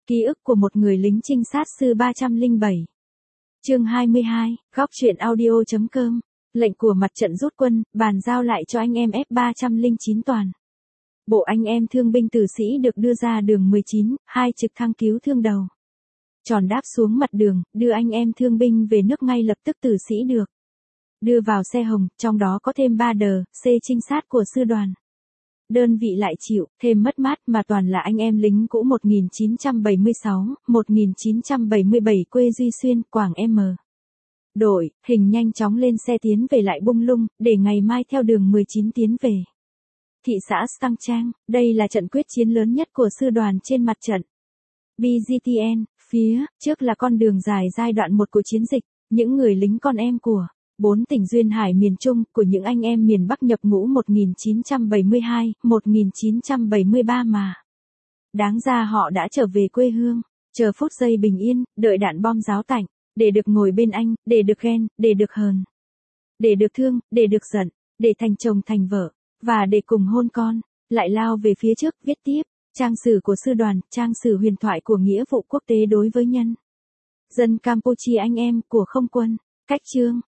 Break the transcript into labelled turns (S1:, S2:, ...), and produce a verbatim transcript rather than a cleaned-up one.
S1: Ký ức của một người lính trinh sát sư ba trăm lẻ bảy. Chương hai mươi hai, góc truyện audio.com. Lệnh của mặt trận rút quân, bàn giao lại cho anh em F ba trăm lẻ chín toàn. Bộ anh em thương binh tử sĩ được đưa ra đường mười chín, hai trực thăng cứu thương đầu. Tròn đáp xuống mặt đường, đưa anh em thương binh về nước ngay lập tức. Tử sĩ được đưa vào xe hồng, trong đó có thêm ba đờ, C trinh sát của sư đoàn. Đơn vị lại chịu thêm mất mát mà toàn là anh em lính cũ một nghìn chín trăm bảy mươi sáu, một nghìn chín trăm bảy mươi bảy quê Duy Xuyên, Quảng M. Đội, hình nhanh chóng lên xe tiến về lại Bung Lung, để ngày mai theo đường mười chín tiến về thị xã Stang Trang. Đây là trận quyết chiến lớn nhất của sư đoàn trên mặt trận B G T N. Phía trước là con đường dài giai đoạn một của chiến dịch, những người lính con em của bốn tỉnh duyên hải miền Trung, của những anh em miền Bắc nhập ngũ một nghìn chín trăm bảy mươi hai, một nghìn chín trăm bảy mươi ba mà. Đáng ra họ đã trở về quê hương, chờ phút giây bình yên, đợi đạn bom giáo tạnh, để được ngồi bên anh, để được ghen, để được hờn, để được thương, để được giận, để thành chồng thành vợ, và để cùng hôn con. Lại lao về phía trước, viết tiếp, trang sử của sư đoàn, trang sử huyền thoại của nghĩa vụ quốc tế đối với nhân dân Campuchia anh em của không quân. Cách chương